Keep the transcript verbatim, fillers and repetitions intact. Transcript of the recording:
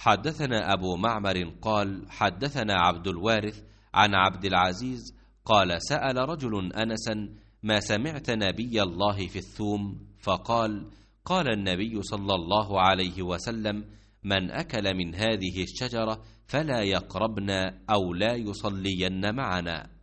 حدثنا أبو معمر قال حدثنا عبد الوارث عن عبد العزيز قال سأل رجل أنسا ما سمعت نبي الله في الثوم؟ فقال قال النبي صلى الله عليه وسلم من أكل من هذه الشجرة فلا يقربنا أو لا يصلين معنا.